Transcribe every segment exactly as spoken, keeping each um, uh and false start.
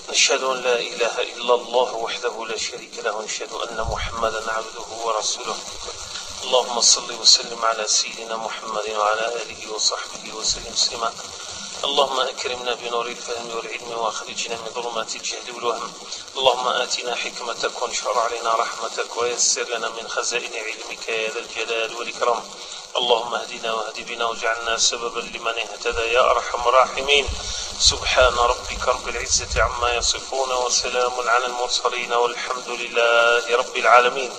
نشهد أن لا إله إلا الله وحده لا شريك له ونشهد أن محمدا عبده ورسوله. اللهم صل وسلم على سيدنا محمد وعلى آله وصحبه وسلم تسليما. اللهم أكرمنا بنور الفهم والعلم وأخرجنا من ظلمات الجهل والوهم. اللهم آتنا حكمتك وانشر علينا رحمتك ويسر لنا من خزائن علمك يا ذا الجلال والإكرام. اللهم اهدنا واهد بنا واجعلنا سببا لمن اهتدى يا أرحم الراحمين. سبحان ربك رب العزة عما يصفون وسلام على المرسلين والحمد لله رب العالمين.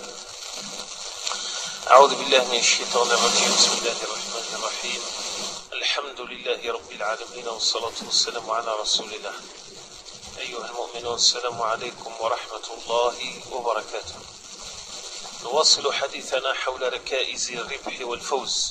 أعوذ بالله من الشيطان الرجيم. بسم الله الرحمن الرحيم. الحمد لله رب العالمين والصلاة والسلام على رسول الله. أيها المؤمنون السلام عليكم ورحمة الله وبركاته. نواصل حديثنا حول ركائز الربح والفوز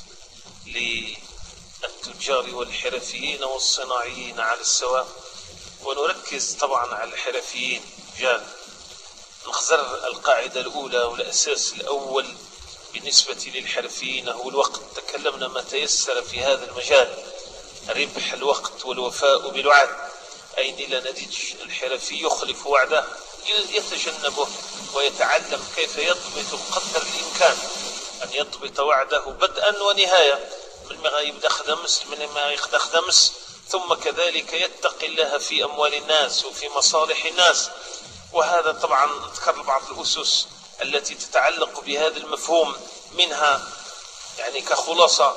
للتجار والحرفيين والصناعيين على السواء، ونركز طبعا على الحرفيين رجال. نخزر القاعدة الأولى والأساس الأول بالنسبة للحرفيين هو الوقت. تكلمنا ما تيسر في هذا المجال، ربح الوقت والوفاء بالوعد. أي لا نتيج الحرفي يخلف وعده يتجنبه ويتعلم كيف يضبط قدر الإمكان أن يضبط وعده بدءا ونهاية، من ما يبدأ خدمس من ما يخدم خدمس، ثم كذلك يتقي الله في أموال الناس وفي مصالح الناس. وهذا طبعا نذكر بعض الأسس التي تتعلق بهذا المفهوم، منها يعني كخلاصة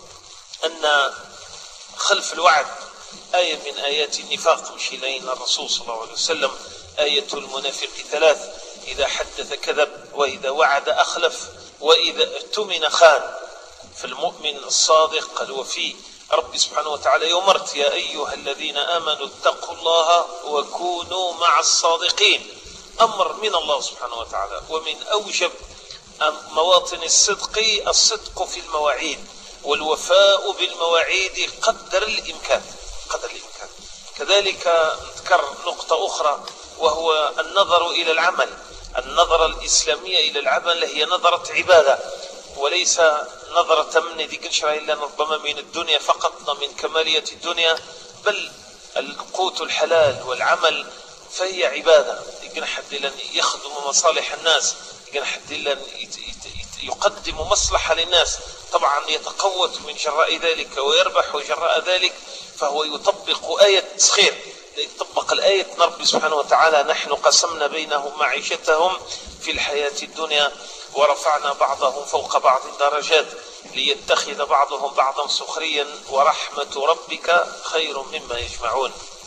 أن خلف الوعد آية من آيات النفاق، مشي لين الرسول صلى الله عليه وسلم آية المنافق ثلاث: إذا حدث كذب، وإذا وعد أخلف، وإذا اؤتمن خان. فالمؤمن الصادق الوفي رب سبحانه وتعالى يمرت: يا أيها الذين آمنوا اتقوا الله وكونوا مع الصادقين. أمر من الله سبحانه وتعالى. ومن أوجب مواطن الصدق الصدق في المواعيد والوفاء بالمواعيد قدر الإمكان قدر الإمكان. كذلك نذكر نقطة أخرى وهو النظر إلى العمل. النظرة الإسلامية إلى العمل هي نظرة عبادة، وليس نظرة من ذيك إلا ربما من الدنيا فقط، من كمالية الدنيا، بل القوت الحلال والعمل فهي عبادة. يقن حد لن يخدم مصالح الناس، يقن حد لن يقدم مصلحة للناس، طبعا يتقوت من جراء ذلك ويربح جراء ذلك، فهو يطبق آية تسخير. يطبق الآية رب سبحانه وتعالى: نحن قسمنا بينهم معيشتهم في الحياة الدنيا ورفعنا بعضهم فوق بعض درجات ليتخذ بعضهم بعضا سخريا ورحمة ربك خير مما يجمعون.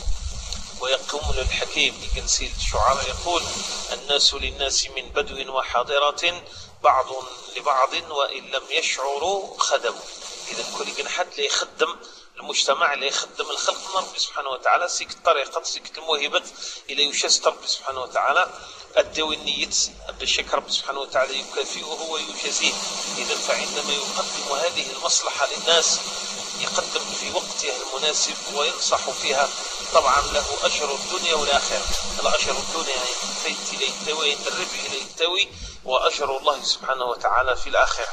ويقوم الحكيم ينسي الشعراء يقول: الناس للناس من بدو وحاضرة بعض لبعض وإن لم يشعروا خدموا. إذا كل حد لا يخدم المجتمع، لا يخدم الخلق من رب سبحانه وتعالى، سيك الطريقة سيك الموهبة إلى يشست رب سبحانه وتعالى أدوا النية بالشك رب سبحانه وتعالى يكافئه ويجازيه. إذا فعندما يقدم هذه المصلحة للناس يقدم في وقتها المناسب وينصح فيها، طبعا له أجر الدنيا والآخرة. الأجر الدنيا فيت ليتوي الربح ليتوي، وأجر الله سبحانه وتعالى في الآخرة.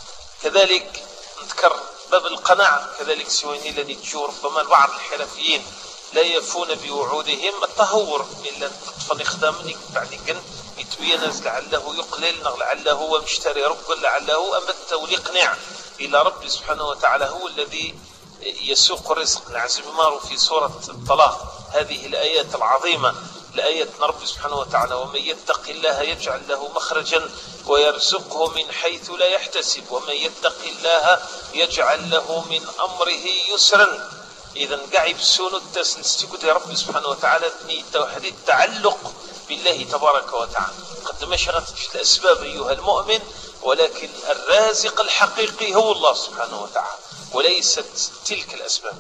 كذلك نذكر باب القناعة. كذلك سويني الذي تجو ربما بعض الحرفيين لا يفون بوعودهم، التهور إلا تطفن إخدامني بعد كن يتبين لعله يقلل، لعله هو مشتري رب، لعله أمت وليقنع إلى رب سبحانه وتعالى هو الذي يسوق الرزق. نعزم مارو في سورة الطلاق هذه الآيات العظيمة، الآية رب سبحانه وتعالى: ومن يتق الله يجعل له مخرجا ويرزقه من حيث لا يحتسب ومن يتق الله يجعل له من أمره يسرا. إذا قاعد سونو التسلسل رب سبحانه وتعالى توحيد التعلق بالله تبارك وتعالى. قد ما شغلت الأسباب أيها المؤمن، ولكن الرازق الحقيقي هو الله سبحانه وتعالى وليست تلك الأسباب.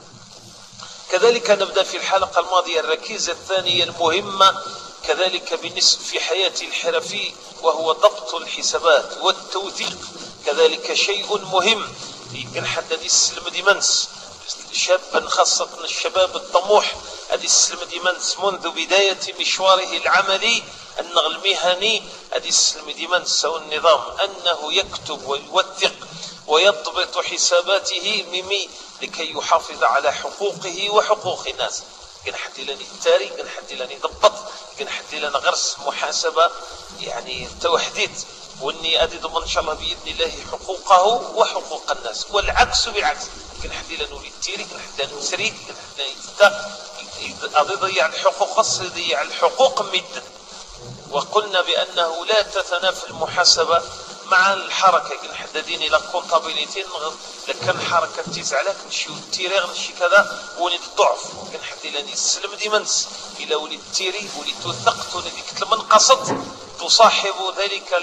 كذلك نبدأ في الحلقة الماضية الركيزة الثانية المهمة كذلك بالنسبة في حياة الحرفي، وهو ضبط الحسابات والتوثيق. كذلك شيء مهم يمكن حد يسلم ديمنس شابا، خاصة الشباب الطموح هذه السلم ديمنس منذ بداية مشواره العملي النغل المهني، هذه السلم ديمنس أو النظام أنه يكتب ويوثق ويضبط حساباته ممي لكي يحافظ على حقوقه وحقوق الناس. كان حدي لاني التاري كان حدي لاني ضبط كان حدي لنا غرس محاسبة يعني توحديد واني ادي ضمن ان شاء الله باذن الله حقوقه وحقوق الناس والعكس بالعكس كان حدي لنا ولي التيري كان حدي لنا سريك كان حدي لنا ادي ضيع الحقوق خاص يضيع الحقوق مدا وقلنا بانه لا تتنافى المحاسبة مع الحركة كان حدديني لا كونطابيليتي لكن حركة تيزعلك نشيو التيريغ نشي كذا ولي الضعف كان حدي لاني السلم ديمنس الى ولي التيري ولي توثقت ولي ديك المنقصد تصاحب ذلك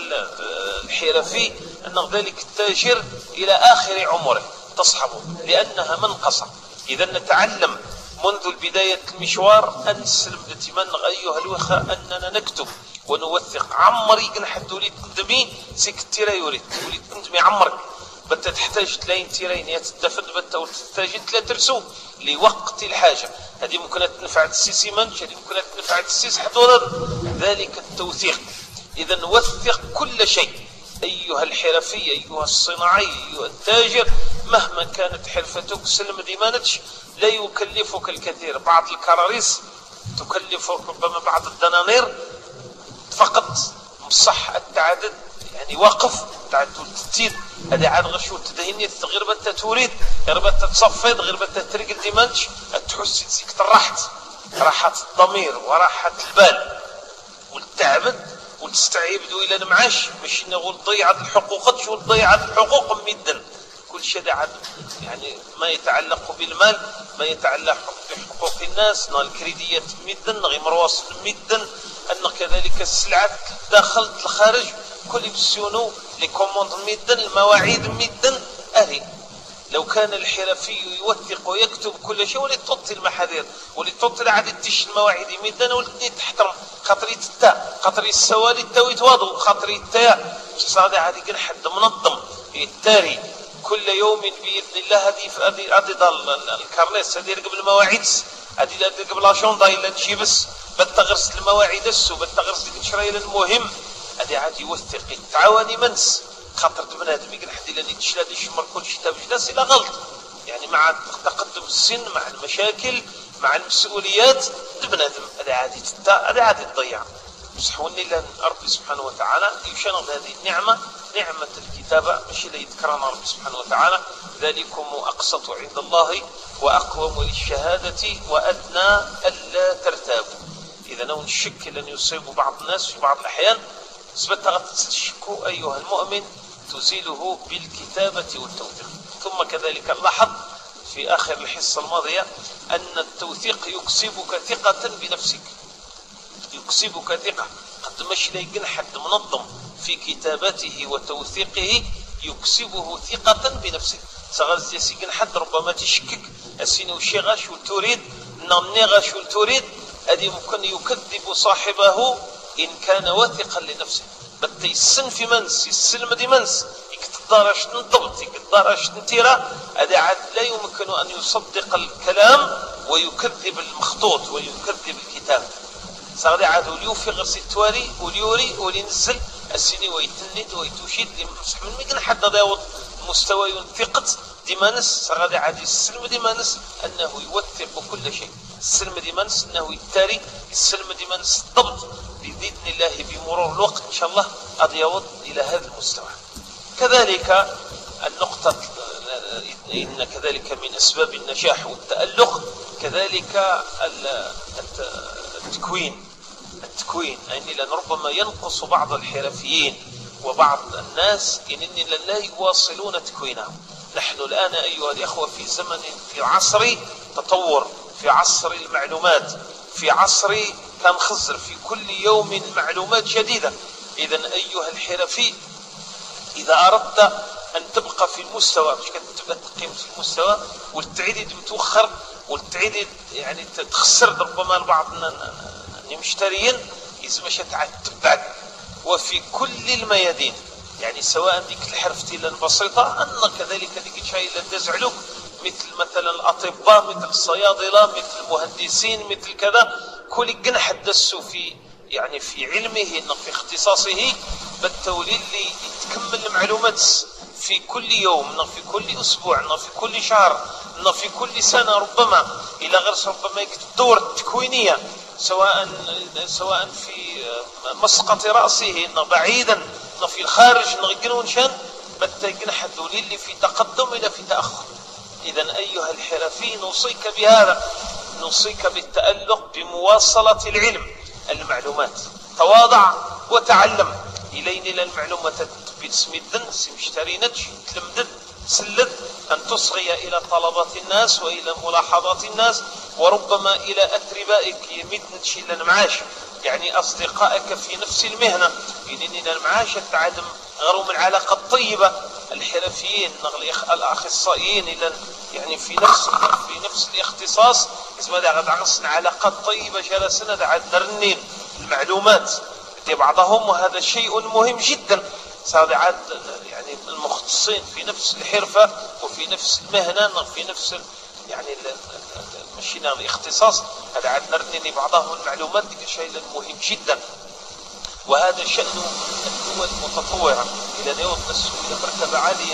الحرفي أن ذلك التاجر إلى آخر عمره تصحبه لأنها منقصة. إذا نتعلم منذ البداية المشوار أن نسلم دتمن أيها الوخاء أننا نكتب ونوثق عمري كن حد وليد تندمي سيك التيرا يريد وليد تندمي عمرك بتا تحتاج تلاين تيرين يتدفد بتا تحتاج تلا ترسو لوقت الحاجة. هذه ممكن تنفع السيسي منش هذه ممكن تنفع السيس حضور ذلك التوثيق. إذا نوثق كل شيء أيها الحرفي أيها الصناعي أيها التاجر مهما كانت حرفتك سلم ديمانتش لا يكلفك الكثير. بعض الكراريس تكلفك ربما بعض الدنانير فقط مصح التعدد يعني واقف تعدد التيد هذا عاد غشو تدهني غير بتا تريد غير بتا تصفد غير بتا ترقل ديمانتش تحس سيك ترحت راحة الضمير وراحة البال والتعبد وتستعبدوا الى المعاش مش نقول ضيعت الحقوق شو ضيعت الحقوق مدا كل شيء عاد يعني ما يتعلق بالمال ما يتعلق بحقوق الناس نا الكريديات مدا غير مرواصل مدا ان كذلك السلعات داخل الخارج كل بسيونو لي كوموند مدا المواعيد مدا اهي. لو كان الحرفي يوثق ويكتب كل شيء ولتطي المحاذير ولتطي عدد تش المواعيد ميدان ولتني تحترم خاطري التاء خاطري السوالي التاء يتواضعوا خاطري التاء صادي عادي كان حد منظم التاري كل يوم باذن الله. هذه هذه هذه الكارنيس هذه قبل المواعيد هذه قبل اشوندا الا تجي بس بتغرس المواعيد السو بتغرس ديك الشرايل المهم هذه عادي يوثق تعاوني منس خاطر بنادم يقول حد لاني تشلاد يشمر كل شيء تاع جلاس الى غلط يعني مع تقدم السن مع المشاكل مع المسؤوليات بنادم هذا عادي هذا عادي تضيع. بصح وني لان ربي سبحانه وتعالى يشنغ هذه النعمه نعمه الكتابه ماشي اللي يذكرنا ربي سبحانه وتعالى ذلكم اقسط عند الله واقوم للشهاده وادنى الا ترتابوا. اذا لو نشك لن يصيب بعض الناس في بعض الاحيان سبت تشكو ايها المؤمن تزيله بالكتابه والتوثيق. ثم كذلك لاحظ في آخر الحصة الماضية أن التوثيق يكسبك ثقة بنفسك يكسبك ثقة قد مش لايقن حد منظم في كتابته وتوثيقه يكسبه ثقة بنفسه. سغاز يسيقن حد ربما تشكك أسيني وشي غاش تريد نمني غاش تريد أدي ممكن يكذب صاحبه إن كان واثقا لنفسه بل يسن في منس يسلم دي منس يقدرش تنضبط يقدرش تنتيرا هذا عاد لا يمكن أن يصدق الكلام ويكذب المخطوط ويكذب الكتاب. صار عاد وليوفي غير التواري وليوري ولينزل السني ويتند ويتوشيد لمسح من مكان حد ضاوط مستوى ثقة ديمانس. صار عاد السلم ديمانس أنه يوثق كل شيء السلم ديمانس أنه يتاري السلم ديمانس الضبط بإذن الله بمرور الوقت إن شاء الله أضيوض إلى هذا المستوى. كذلك النقطة إن كذلك من أسباب النجاح والتألق كذلك التكوين التكوين يعني لأن ربما ينقص بعض الحرفيين وبعض الناس إنني لا يواصلون تكوينهم. نحن الآن أيها الأخوة في زمن في عصر تطور في عصر المعلومات في عصر كان خزر في كل يوم معلومات جديدة. إذا أيها الحرفي إذا أردت أن تبقى في المستوى مش كتبقى تقيم في المستوى والتعديد متوخر والتعديد يعني تخسر ربما البعض المشترين إذا مش تبعد. وفي كل الميادين يعني سواء ديك الحرفتي البسيطة أن كذلك ديك الشيء اللي تزعلوك مثل مثلا الأطباء مثل الصيادلة مثل المهندسين مثل كذا كل جنح دسوا في يعني في علمه في اختصاصه بالتولي اللي يتكمل المعلومات في كل يوم في كل أسبوع في كل شهر أن في كل سنة ربما إلى غرس ربما يكتب الدورة التكوينية سواء سواء في مسقط رأسه إن بعيدا إن في الخارج نغقنون شان بتجن حدولي اللي في تقدم إلى في تأخر. إذن أيها الحرفي نوصيك بهذا، نوصيك بالتألق بمواصلة العلم المعلومات. تواضع وتعلم إلين إلى المعلومة باسم الدن سمشترينتش تلمدد سلد أن تصغي إلى طلبات الناس وإلى ملاحظات الناس وربما إلى أتربائك يمدن تشيل المعاش، يعني أصدقائك في نفس المهنة إلين إلى المعاش تعدم غروم العلاقة الطيبة. الحرفيين الأخصائيين إلى يعني في نفس في نفس الاختصاص اسمه ده غد عقصنا علاقات طيبة جلسنا ده عاد نرنين المعلومات دي بعضهم، وهذا شيء مهم جدا. صار عاد يعني المختصين في نفس الحرفة وفي نفس المهنة في نفس يعني مشينا الاختصاص هذا عاد نرنين بعضهم المعلومات دي شيء مهم جدا. وهذا شأن الدول المتطورة إلى اليوم نسوا إلى مرتبة عالية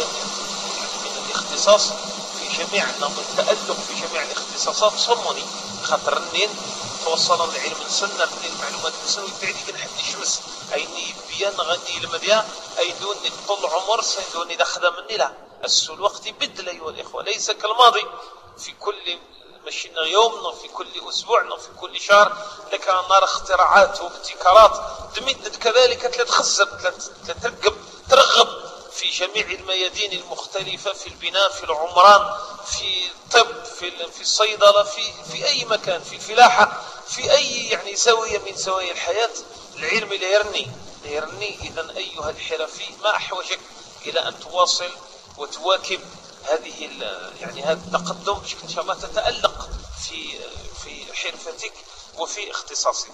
من الاختصاص في جميع التألق في جميع الاختصاصات. صمني خاطر النين توصل العلم سنة من المعلومات سنة ويبتعد كن حد الشمس أيني بيان غني المديا أيدون طول عمر سيدون إذا خدم مني لا السو الوقت بدل أيها الإخوة ليس كالماضي في كل مشينا يوم في كل أسبوع في كل شهر لكان نرى اختراعات وابتكارات تمدد كذلك تخزر ترقب ترغب في جميع الميادين المختلفة في البناء في العمران في الطب في في الصيدلة في في أي مكان في الفلاحة في أي يعني زاوية من زوايا الحياة العلم لا يرني لا يرني. إذا أيها الحرفي ما أحوجك إلى أن تواصل وتواكب هذه يعني هذا التقدم إن شاء الله تتألق في في حرفتك وفي اختصاصك.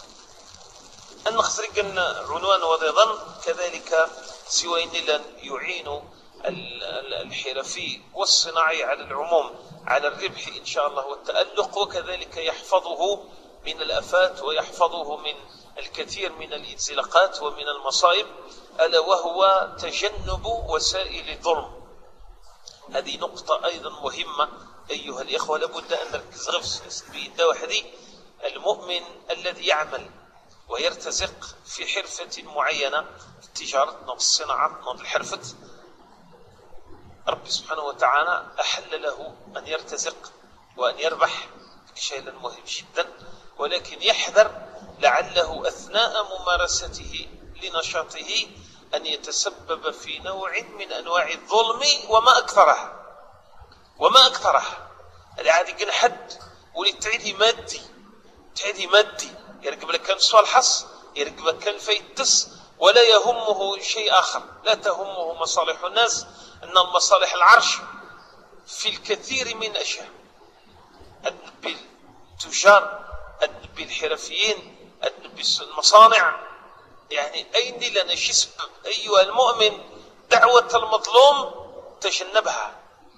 النخزرق عنوان وضيضا كذلك سوين لن يعين الحرفي والصناعي على العموم على الربح إن شاء الله والتألق، وكذلك يحفظه من الآفات ويحفظه من الكثير من الانزلاقات ومن المصائب، ألا وهو تجنب وسائل الظلم. هذه نقطة أيضا مهمة أيها الإخوة لابد أن نركز غفص بيد وحدي. المؤمن الذي يعمل ويرتزق في حرفة معينة في التجارة أو الصناعة أو الحرفة رب سبحانه وتعالى أحل له أن يرتزق وأن يربح شيء مهم جدا، ولكن يحذر لعله أثناء ممارسته لنشاطه أن يتسبب في نوع من أنواع الظلم وما أكثره وما أكثره. اللي عاد يقول حد ولتعيدي مادي تعيدي مادي يرقب لك كان سؤال حص يرقب لك كان فيتس ولا يهمه شيء آخر، لا تهمه مصالح الناس، أن المصالح العرش في الكثير من أشياء. النبي التجار النبي الحرفيين النبي المصانع، يعني أين لنا شسب أيها المؤمن دعوة المظلوم تجنبها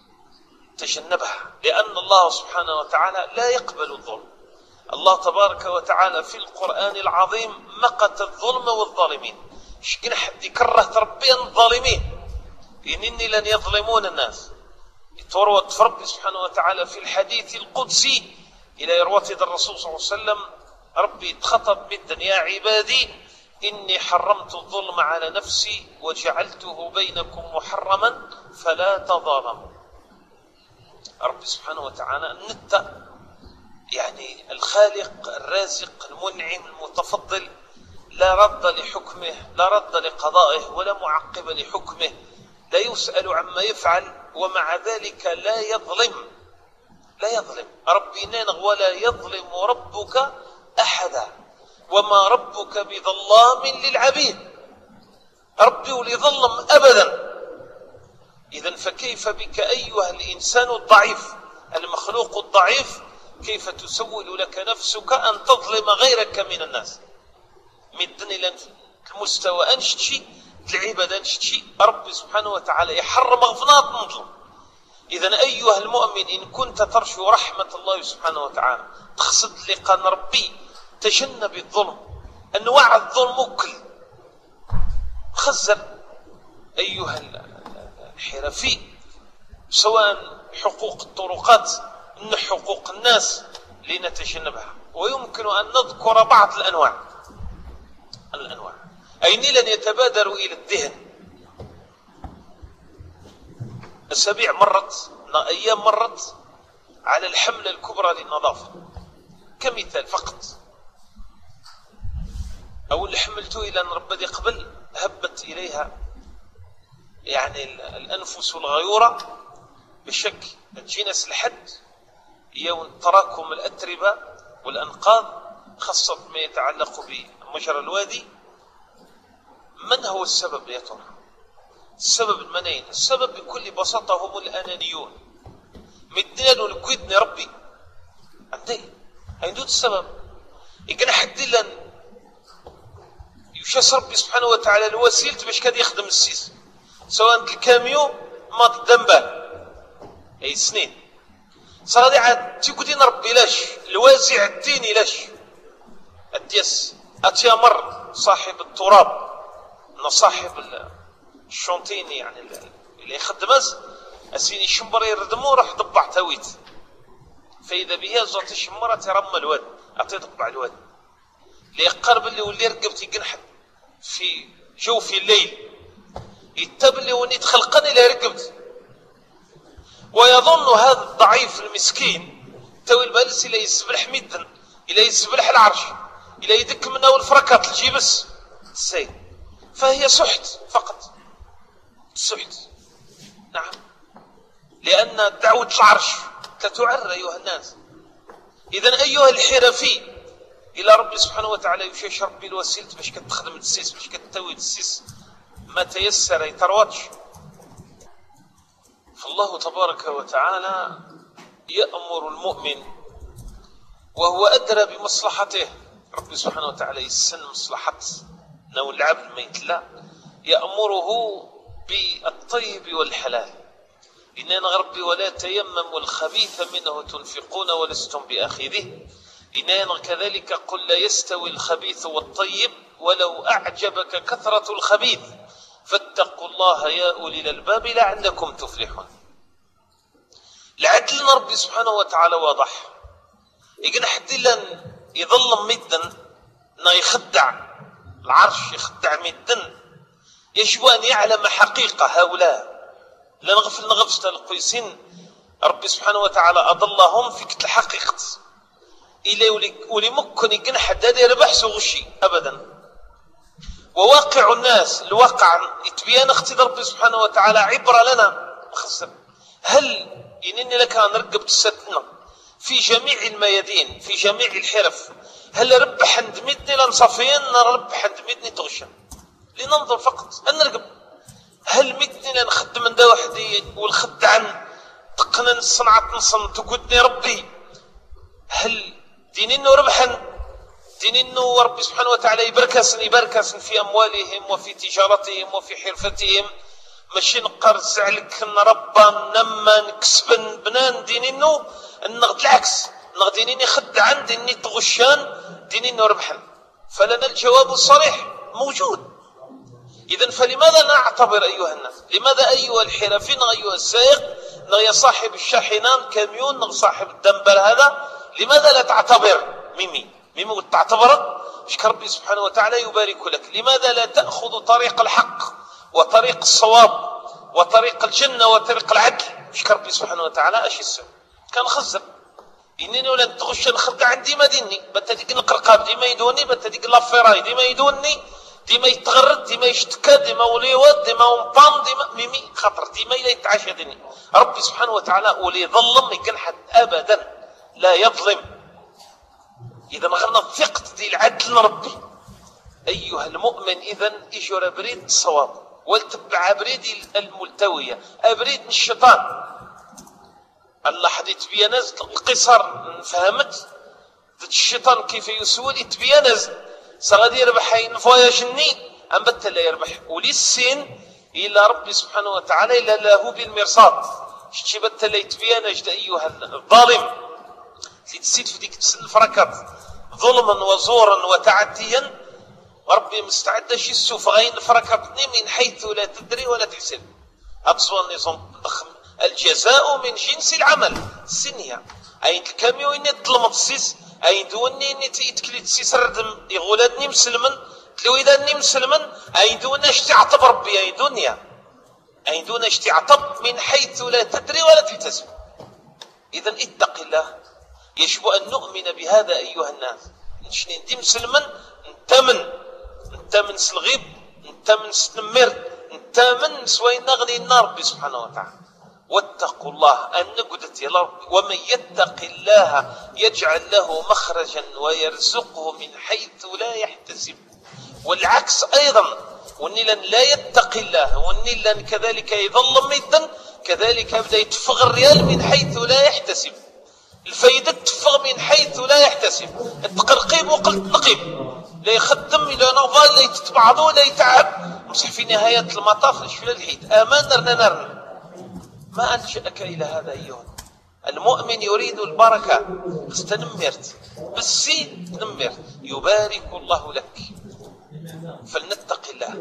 تجنبها لأن الله سبحانه وتعالى لا يقبل الظلم. الله تبارك وتعالى في القرآن العظيم مقت الظلم والظالمين. شكنا حد يكره ربي الظالمين إنني لن يظلمون الناس. يتوروت في ربي سبحانه وتعالى في الحديث القدسي إلى يروتد الرسول صلى الله عليه وسلم ربي تخطب بالدنيا يا عبادي إني حرمت الظلم على نفسي وجعلته بينكم محرما فلا تظالموا. رب سبحانه وتعالى النتة يعني الخالق الرازق المنعم المتفضل لا رد لحكمه لا رد لقضائه ولا معقب لحكمه، لا يسأل عما يفعل ومع ذلك لا يظلم لا يظلم. ربي نانغ ولا يظلم ربك أحدا وما ربك بظلام للعبيد. ربي ولي ظلم أبدا. إذن فكيف بك أيها الإنسان الضعيف المخلوق الضعيف كيف تسول لك نفسك أن تظلم غيرك من الناس مدن إلى المستوى أنشت شيء العبادة أنشت شيء رب سبحانه وتعالى يحرم غفنات نظلم. إذن أيها المؤمن إن كنت ترجو رحمة الله سبحانه وتعالى تقصد لقاء ربي تجنب الظلم. أنواع الظلم وكل خزر أيها الحرفي سواء حقوق الطرقات من حقوق الناس لنتجنبها. ويمكن أن نذكر بعض الأنواع الأنواع أين لن يتبادر إلى الذهن. أسابيع مرت، أيام مرت على الحملة الكبرى للنظافة كمثال فقط. أول حملته إلى أن ربي قبل هبت إليها يعني الأنفس الغيورة بشك تجينس الحد يوم تراكم الأتربة والأنقاض خاصة ما يتعلق بمجرى الوادي. من هو السبب يا ترى؟ السبب المنين؟ السبب بكل بساطة هم الأنانيون. مدين ولكويدني ربي عندي هيدود السبب يقنا حد لن يشاس ربي سبحانه وتعالى الوسيلة باش كاد يخدم السيس سواء الكاميو ما تدنبه اي سنين صار عاد تيقولين ربي لاش الوازع الديني لاش الديس اتيامر صاحب التراب صاحب الشونتيني يعني اللي يخدم اسيني شمبر يردمو راح ضبع تاويت فاذا بها زوت الشمره ترمى الواد اعطي ضبع الواد اللي يقرب اللي واللي رقبتي قنحت في جوف الليل يتب اللي وني تخلقني لا رقبت ويظن هذا الضعيف المسكين توي البالس الى يسبلح مدن الى يسبلح العرش الى يدك منه الفركات الجيبس السيد فهي سحت فقط سحت. نعم لأن دعوة العرش تتعر أيها الناس. إذن أيها الحرفي إلى ربي سبحانه وتعالى يشيش ربي الوسيلة باش كتخدم السيس باش كتوي السيس ما تيسر يترواتش. فالله تبارك وتعالى يأمر المؤمن وهو أدرى بمصلحته. ربي سبحانه وتعالى يسن مصلحة نو العبد ما يتلا يأمره بالطيب والحلال. إننا ربي ولا تيمموا الخبيث منه تنفقون ولستم بآخذه. إننا كذلك قل لا يستوي الخبيث والطيب ولو أعجبك كثرة الخبيث فاتقوا الله يا أولي الألباب لعلكم تفلحون. العدل ربي سبحانه وتعالى واضح. يقول حد لن يظلم مدا نا يخدع العرش يخدع مدا يجب أن يعلم حقيقة هؤلاء لا نغفل نغفل القيسين ربي سبحانه وتعالى أضلهم في كتل حقيقة إلي ولي ممكن يقن حد هذا يربح غشي أبدا. وواقع الناس الواقع يتبين اختي ربي سبحانه وتعالى عبرة لنا خسر. هل إنني لك أن رقبت ستنا في جميع الميادين في جميع الحرف هل ربح عند مدني لنصفين ربح عند مدني تغشى لننظر فقط أن نرقب. هل مدني لنخدم من دا وحدي والخد عن تقنن الصنعة نصن تقودني ربي هل دين إنه ربحا دين إنه ربي سبحانه وتعالى يبركسن يبركسن في أموالهم وفي تجارتهم وفي حرفتهم ماشي نقر زعلك ان ربا نما نكسبن بنان دين إنه النغد العكس نغد دين إني خد عن دين إني تغشان دين إنه ربحا. فلنا الجواب الصريح موجود. إذن فلماذا نعتبر أيها الناس؟ لماذا أيها الحرفين أيها السائق يا صاحب الشاحنان كاميون يا صاحب الدنبل هذا لماذا لا تعتبر ميمي ميمي تعتبر شك ربي سبحانه وتعالى يبارك لك. لماذا لا تأخذ طريق الحق وطريق الصواب وطريق الجنة وطريق العدل شك ربي سبحانه وتعالى أشي السبب كان خزر إنني ولا تغش نخرج عندي ما ديني بتديك القرقاب ديما يدوني بتديك لافيراي ديما يدوني ديما يتغرد ديما يشتكى ديما وليوات ديما ومبان ديما ميمي خطر ديما إلا يتعاشى ديني. ربي سبحانه وتعالى ولي ظلم يكن حد أبدا لا يظلم. إذا غنى الثقة دي العدل ربي أيها المؤمن إذن إجر بريد الصواب والتبع بريد الملتوية أبريد الشيطان. الله حديث بيانز القصر فهمت الشيطان كيف يسول يتبيانز سغادي يربح ينفوايا جني أم بت لا يربح ولي السين إلا ربي سبحانه وتعالى إلا له بالمرصاد شتي بت لا يتبيانج أيها الظالم تسيد في ديك الفركات ظلما وزورا وتعديا ربي مستعد شي السوف غين فركتني من حيث لا تدري ولا تحسب. أبصوا النظام ضخم الجزاء من جنس العمل. السنية أين الكاميو إني تظلمت السيس أين دوني إني تكليت السيس ردم يغولادني مسلمن تلويداني مسلمن أين دون اشتعطب ربي أين دنيا أين دون اشتعطب من حيث لا تدري ولا تحتسب. إذن اتق الله. يجب أن نؤمن بهذا أيها الناس. نشني ندي مسلمن نتمن نتمن سلغيب نتمن سنمر نتمن سوين نغني النار ربي سبحانه وتعالى. واتقوا الله أن نقدت يا رب ومن يتق الله يجعل له مخرجا ويرزقه من حيث لا يحتسب. والعكس أيضا والنيلان لا يتق الله والنيلان كذلك يظل ميدا كذلك يبدأ يتفغ الريال من حيث لا يحتسب. الفايدة تفغ من حيث لا يحتسب. التقرقيب وقلت نقيب لا يخدم لا نوفال لا يتبعضو لا يتعب مصح في نهاية المطاف لشفل الحيد آمان نرنا نرنا. ما أنشأك إلى هذا أيها المؤمن يريد البركة استنمرت بالسي تنمرت يبارك الله لك. فلنتق الله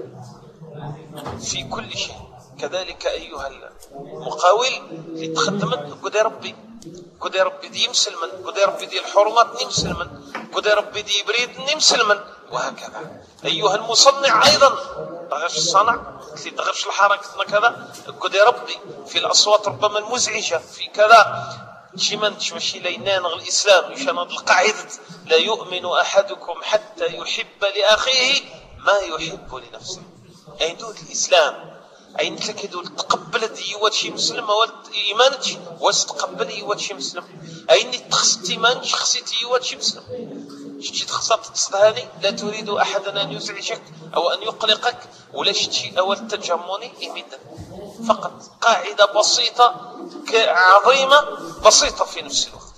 في كل شيء. كذلك أيها المقاول لتخدمت قد يا ربي قد يا ربي دي مسلمن قد يا ربي دي الحرمات نمسلمن قد يا ربي دي بريد نمسلمن وهكذا. أيها المصنع أيضا تغفش الصنع تغفش الحركة كذا قد يا ربي في الأصوات ربما المزعجة في كذا شمن تشمشي لينان الإسلام يشان القاعدة لا يؤمن أحدكم حتى يحب لأخيه ما يحب لنفسه. أين دول الإسلام أين لك دول تقبل دي وشي مسلم أول إيمانك واستقبل يوشي مسلم أين تخصت إيمانك خصيت يوشي مسلم شتي تخصت تصدهاني لا تريد أحدا أن يزعجك أو أن يقلقك ولا شتي أول تجموني إمدا فقط قاعدة بسيطة عظيمة بسيطة في نفس الوقت.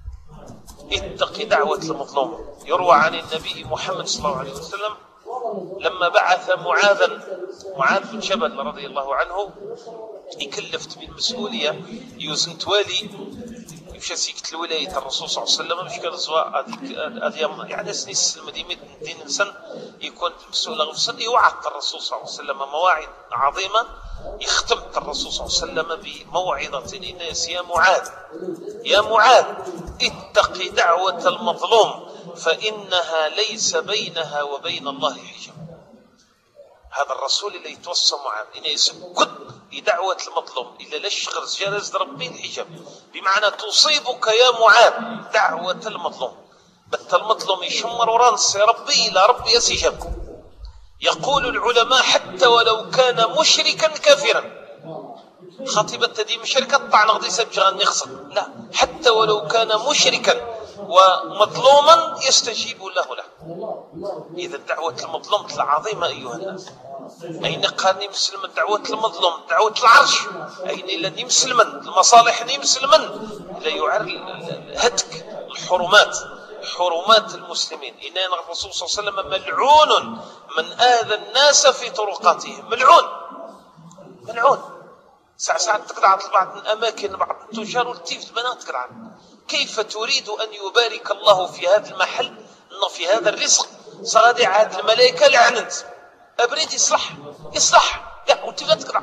اتق دعوة المظلوم. يروى عن النبي محمد صلى الله عليه وسلم لما بعث معاذا معاذ بن جبل رضي الله عنه يكلفت بالمسؤولية يوزن توالي يمشي سيكت الولاية الرسول صلى الله عليه وسلم مش كان زوا هذه يعني سنين السلم دي دين إنسان يكون مسؤول غفصا يوعد الرسول صلى الله عليه وسلم مواعظ عظيمة. يختم الرسول صلى الله عليه وسلم بموعظة للناس يا معاذ يا معاذ اتق دعوة المظلوم فإنها ليس بينها وبين الله حجاب. هذا الرسول اللي يتوصى معاذ إنه يسكت لدعوة المظلوم إلا لشغر جرز ربي الحجاب بمعنى تصيبك يا معاذ دعوة المظلوم بت المظلوم يشمر ورانس يا ربي إلى ربي يسجب. يقول العلماء حتى ولو كان مشركا كافرا خطيبة دي مشركة طعن غدي سبجغان يخصد لا حتى ولو كان مشركا ومظلوما يستجيب له له. إذا دعوة المظلوم عظيمة أيها الناس. أين قاني مسلما دعوة المظلوم دعوة العرش أين الذي مسلما المصالح دي مسلما لا يعر هتك الحرمات حرمات المسلمين. إن الرسول صلى الله عليه وسلم ملعون من آذى الناس في طرقاتهم ملعون ملعون. ساعة ساعة تقطع بعض الأماكن بعض التجار والتيف البنات تقطع. كيف تريد أن يبارك الله في هذا المحل أنه في هذا الرزق صغادي عاد الملائكة لعنت أبريد يصلح يصلح لا وتبقى تقطع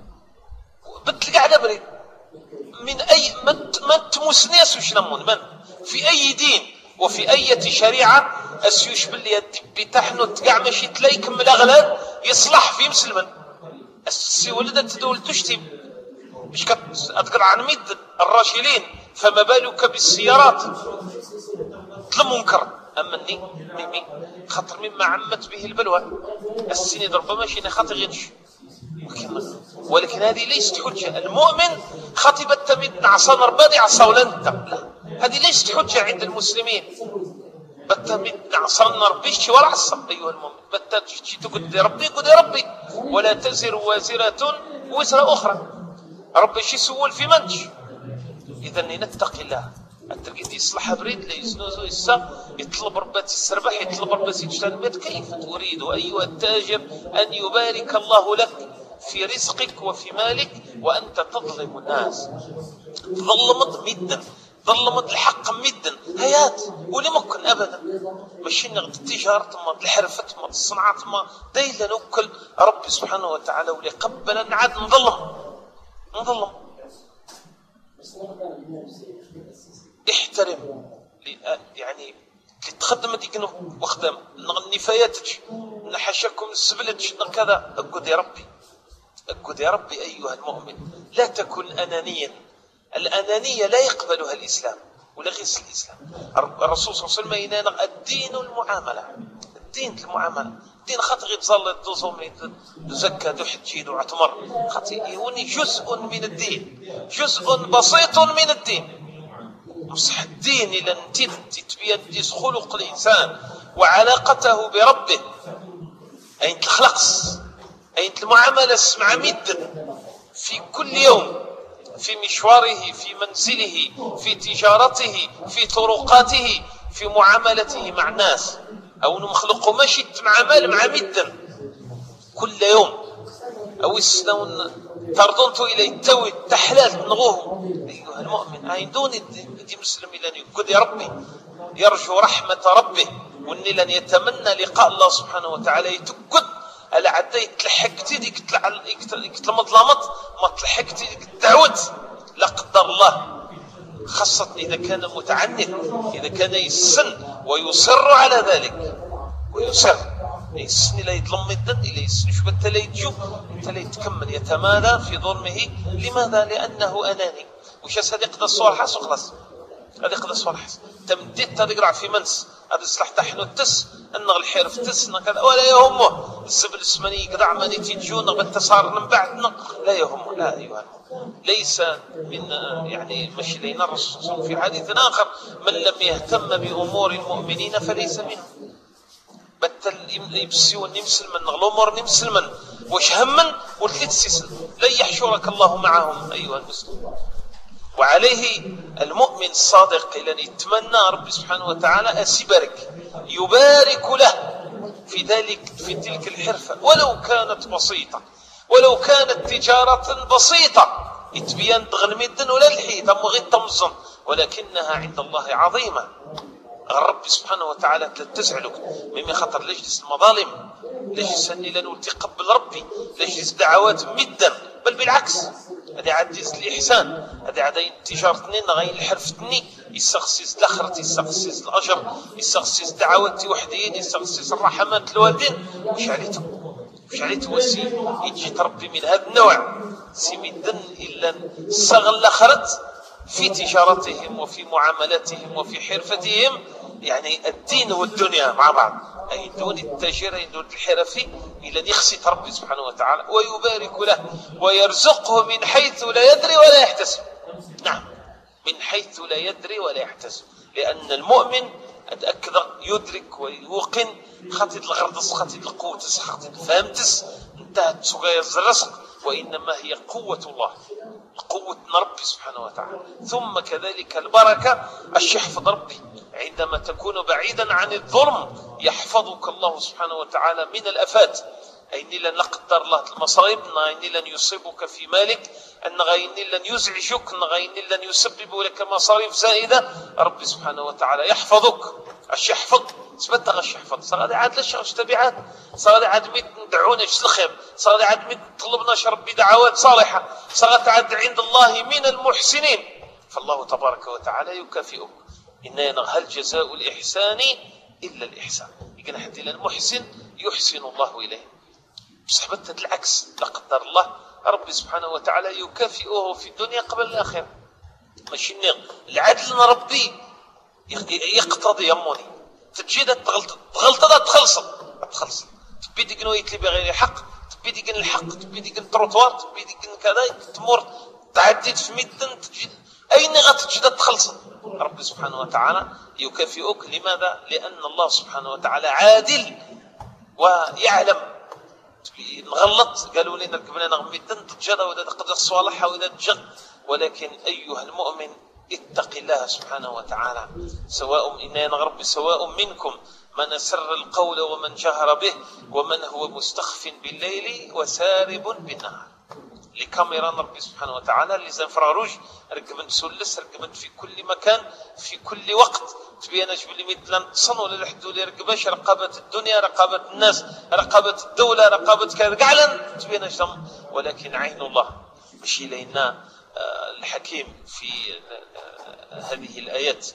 بتلقى على أبريد من أي ما تمسنيس وشنمون من في أي دين وفي أي شريعة أسيوش باللي بتحنو تقع ماشي تلاقي كمل أغلال يصلح في مسلما السي ولدت دول تشتم مش كتقطع عن مد الراشلين فما بالك بالسيارات ظلم منكر. أما الني ميمي خطر مما عمت به البلوى السنين ربما شيء خاطر ينش ولكن هذه ليست حجة. المؤمن خطبت تمد عصا نربادي عصا ولنت لا هذه ليست حجة عند المسلمين. بتمد عصا نربيش ولا عصا أيها المؤمن بتجي تقول يا ربي قد يا ربي ولا تزر وازرة وزر أخرى ربي شي سول في منش. إذا نتقي الله الترقيد يصلح بريد لا يزنوزو يسا يطلب ربات السربح يطلب ربات يجتنبات. كيف تريد أيها التاجر أن يبارك الله لك في رزقك وفي مالك وأنت تظلم الناس ظلمت مدا ظلمت الحق مدا هيات ولا ممكن أبدا مش نغد التجارة ما الحرفة ما الصناعة ما دايلا نوكل ربي سبحانه وتعالى ولي قبلا نعاد نظلم نظلم احترم يعني تخدم ديك وخدم النفاياتك نحشكم السبلتك كذا. اقعد يا ربي، اقعد يا ربي أيها المؤمن، لا تكن أنانيا. الأنانية لا يقبلها الإسلام ولا غير الإسلام. الرسول صلى الله عليه وسلم الدين المعاملة، الدين المعاملة. الدين خاطر يتصلي تصوم تزكى تحجي تعتمر، خاطر يوني جزء من الدين، جزء بسيط من الدين. بصح الدين إلى أن تبين خلق الإنسان وعلاقته بربه، أين الخلقس، أين المعاملة مع مد في كل يوم، في مشواره، في منزله، في تجارته، في طرقاته، في معاملته مع الناس. أو نخلقه ماشي تعامل مع مد كل يوم، أو يسنون تردونتو إلى التوي تحلال نغوه. أيها المؤمن أين دوني دي مسلم إلى يقول يا ربي يرجو رحمة ربه، وإني لن يتمنى لقاء الله سبحانه وتعالى. يتقد على عدا يتلحقتي ديك المظلمات ما تلحقتي ديك الدعوة لا قدر الله، خاصة إذا كان متعنت، إذا كان يسن ويصر على ذلك، ويصر يسن لا يظلم الدن إلا يسن شبت لا يتجوب انت لا يتكمل يتمادى في ظلمه. لماذا؟ لأنه أناني. وش هذا يقدر الصور حاس وخلاص، هذا يقدر الصور حاس تمديت هذا يقرع في منس هذا يصلح تحنو التس النغ الحرف تس كذا ولا يهمه. السبل السمني قدع ماني تيجون بالتصار من بعد لا يهمه. لا أيها ليس من يعني مش لينا الرسول في حديث آخر من لم يهتم بأمور المؤمنين فليس منهم. بتل يبسيون يمسل من الأمور نمسل من وش همن والتسيسل لا يحشرك الله معهم أيها المسلم. وعليه المؤمن الصادق إلى أن يتمنى رب سبحانه وتعالى أسيبارك يبارك له في ذلك في تلك الحرفة ولو كانت بسيطة، ولو كانت تجارة بسيطة يتبين دغن مدن ولا الحيط أم غير تمزن، ولكنها عند الله عظيمة. الرب سبحانه وتعالى تزعلك مما خطر لجلس المظالم، لجلس إلى أن تقبل ربي، لجلس دعوات مدا، بل بالعكس هذا عديز الإحسان، هذا عدين تجارتني غير الحرفتني يستخصص الأخرة، يستخصص الأجر، يستخصص دعوات وحدين، يستخصص الرحمات الوالدين. وش عليته وش عليته وسي يجي تربي من هذا النوع سي مدن إلا صغل الأخرة في تجارتهم وفي معاملاتهم وفي حرفتهم. يعني الدين والدنيا مع بعض، أي دون التاجر أي دون الحرفي إلى أن يخسف ربي سبحانه وتعالى ويبارك له ويرزقه من حيث لا يدري ولا يحتسب. نعم من حيث لا يدري ولا يحتسب، لأن المؤمن أتأكد يدرك ويوقن خطيط الغردس خطيط القوتس خطيط الفهمتس انتهت سقايا الرزق، وإنما هي قوة الله، قوة ربي سبحانه وتعالى. ثم كذلك البركة الشحفظ ربي عندما تكون بعيدا عن الظلم يحفظك الله سبحانه وتعالى من الأفات. أين لن قدر الله المصائب، أين لن يصيبك في مالك، أن غين لن يزعجك، أن غين لن يسبب لك مصاريف زائدة. ربي سبحانه وتعالى يحفظك. الشحفظ سبتغ الشحفظ صار عاد لش تبعات، صار عاد ميت ندعونا الخير، صار عاد ميت طلبنا ربي دعوات صالحة، صارت عاد عند الله من المحسنين. فالله تبارك وتعالى يكافئك. إن هل جزاء الإحسان إلا الإحسان. يقول حتى إلى المحسن يحسن الله إليه. بصحبة العكس لا قدر الله ربي سبحانه وتعالى يكافئه في الدنيا قبل الآخرة. ماشي العدل ربي يقتضي يموني تجد تغلط تغلط تخلص تخلص تبي ديك نويت لي بغير حق، تبي ديك الحق، تبي ديك التروطوار، تبي ديك كذا تمر تعديت في مدن تجد أين غتجد تخلص. ربي سبحانه وتعالى يكافئك. لماذا؟ لأن الله سبحانه وتعالى عادل ويعلم. نغلط قالوا لنا ركبنا نغمدن تجد وإذا تقدر الصالحة وإذا تجد. ولكن أيها المؤمن اتق الله سبحانه وتعالى. سواء إننا نغرب سواء منكم من أسر القول ومن جهر به ومن هو مستخف بالليل وسارب بالنهار. لكاميرا ربي سبحانه وتعالى اللي زين فراروج ركبت سلس ركبت في كل مكان في كل وقت. تبين جبل مثلا تصن ولا لحدو لي ركباش رقابة الدنيا رقابة الناس رقابة الدولة رقابة كذا قعلا تبين جدم. ولكن عين الله ماشي لينا الحكيم في هذه الآيات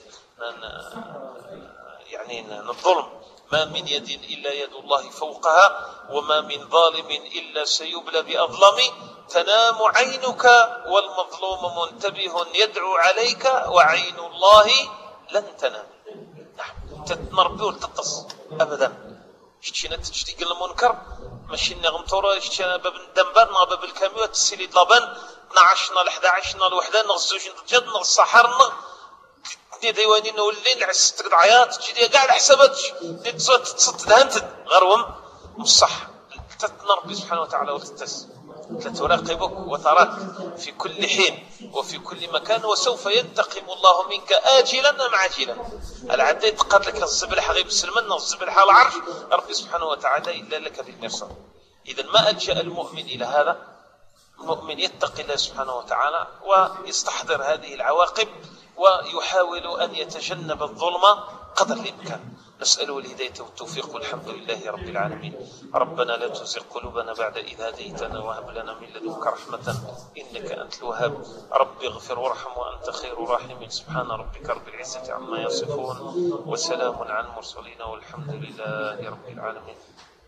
يعني الظلم، ما من يد إلا يد الله فوقها وما من ظالم إلا سيبلى بأظلم، تنام عينك والمظلوم منتبه يدعو عليك وعين الله لن تنام. نعم تتنربي وتتص أبدا شتينا تشتي قل المنكر ماشي نغمطورة شتينا باب الدنبان نغ باب الكاميو تسيلي طلبان نعشنا لحدا عشنا لوحدا نغزوج نتجد نغ الصحر نغ ديواني نولي نعس تقد عياط تجي كاع الحسابات تصد دهنت غروم مصح تتنربي سبحانه وتعالى وتتس تراقبك وتراك في كل حين وفي كل مكان، وسوف ينتقم الله منك آجلا أم عاجلا. العدي تقال لك الزبلحة غيب السلمان الزبلحة العرش ربي سبحانه وتعالى إلا لك بالمرصاد. إذا ما ألجأ المؤمن إلى هذا، المؤمن يتقي الله سبحانه وتعالى ويستحضر هذه العواقب ويحاول أن يتجنب الظلم قدر الإمكان. نسأله الهداية والتوفيق والحمد لله رب العالمين. ربنا لا تزغ قلوبنا بعد إذ هديتنا وهب لنا من لدنك رحمة إنك أنت الوهاب. رب اغفر وارحم وأنت خير الراحمين. سبحان ربك رب العزة عما يصفون وسلام على المرسلين والحمد لله رب العالمين.